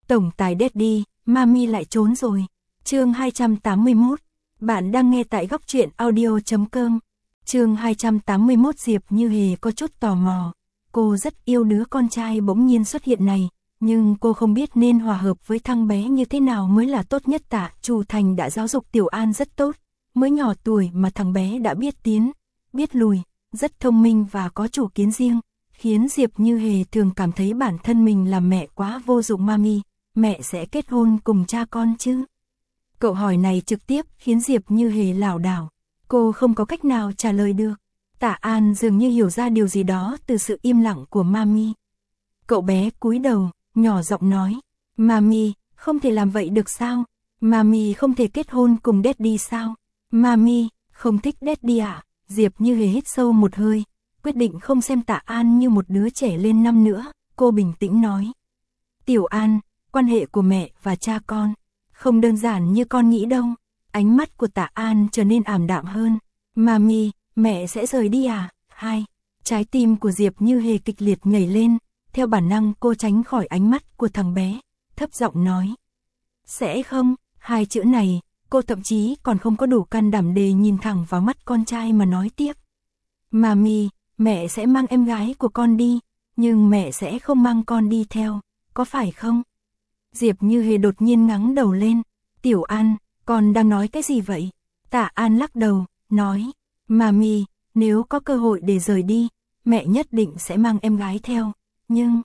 Tổng tài Daddy, Mami lại trốn rồi. Chương 281. Bạn đang nghe tại góc truyện audio.com. Chương 281. Diệp Như Hề có chút tò mò. Cô rất yêu đứa con trai bỗng nhiên xuất hiện này, nhưng cô không biết nên hòa hợp với thằng bé như thế nào mới là tốt nhất. Tạ Trù Thành đã giáo dục Tiểu An rất tốt, mới nhỏ tuổi mà thằng bé đã biết tiến, biết lùi, rất thông minh và có chủ kiến riêng, khiến Diệp Như Hề thường cảm thấy bản thân mình là mẹ quá vô dụng. Mami, mẹ sẽ kết hôn cùng cha con chứ? Câu hỏi này trực tiếp khiến Diệp Như Hề lảo đảo, cô không có cách nào trả lời được. Tạ An dường như hiểu ra điều gì đó từ sự im lặng của Mami. Cậu bé cúi đầu, nhỏ giọng nói, Mami, không thể làm vậy được sao? Mami không thể kết hôn cùng Daddy sao? Mami, không thích Daddy à? Diệp Như Hề hít sâu một hơi, quyết định không xem Tạ An như một đứa trẻ lên năm nữa, cô bình tĩnh nói. Tiểu An, quan hệ của mẹ và cha con không đơn giản như con nghĩ đâu. Ánh mắt của Tạ An trở nên ảm đạm hơn. Mami, mẹ sẽ rời đi à? Trái tim của Diệp Như Hề kịch liệt nhảy lên, theo bản năng cô tránh khỏi ánh mắt của thằng bé, thấp giọng nói. Sẽ không, hai chữ này, cô thậm chí còn không có đủ can đảm để nhìn thẳng vào mắt con trai mà nói tiếp. Mami, mẹ sẽ mang em gái của con đi, nhưng mẹ sẽ không mang con đi theo, có phải không? Diệp Như Hề đột nhiên ngẩng đầu lên. Tiểu An, con đang nói cái gì vậy? Tạ An lắc đầu, nói, Mami, nếu có cơ hội để rời đi, mẹ nhất định sẽ mang em gái theo, nhưng...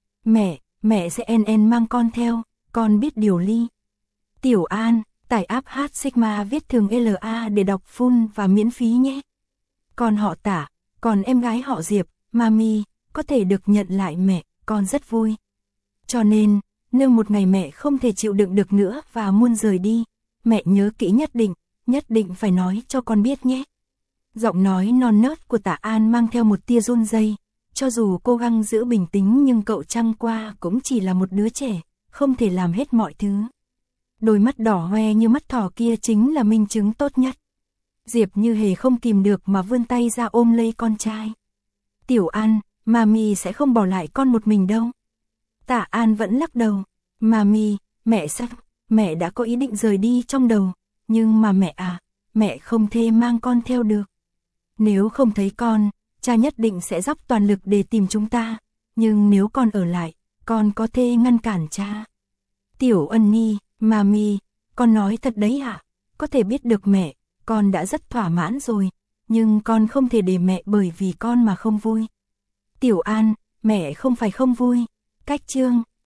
Mẹ sẽ mang con theo, con biết điều Ly. Tiểu An, tải app H Sigma viết thường LA để đọc full và miễn phí nhé. Con họ Tạ, còn em gái họ Diệp, Mami, có thể được nhận lại mẹ, con rất vui. Cho nên, nếu một ngày mẹ không thể chịu đựng được nữa và muốn rời đi, mẹ nhớ kỹ nhất định phải nói cho con biết nhé. Giọng nói non nớt của Tạ An mang theo một tia run rẩy. Cho dù cố gắng giữ bình tĩnh nhưng cậu chẳng qua cũng chỉ là một đứa trẻ, không thể làm hết mọi thứ. Đôi mắt đỏ hoe như mắt thỏ kia chính là minh chứng tốt nhất. Diệp Như Hề không kìm được mà vươn tay ra ôm lấy con trai. Tiểu An, Mami sẽ không bỏ lại con một mình đâu. Tạ An vẫn lắc đầu. Mami, mẹ đã có ý định rời đi trong đầu, nhưng mà mẹ không thể mang con theo được. Nếu không thấy con, cha nhất định sẽ dốc toàn lực để tìm chúng ta, nhưng nếu con ở lại, con có thể ngăn cản cha. Tiểu Ân Nhi, Mami, con nói thật đấy hả? Có thể biết được mẹ, con đã rất thỏa mãn rồi, nhưng con không thể để mẹ bởi vì con mà không vui. Tiểu An, mẹ không phải không vui. Cách chương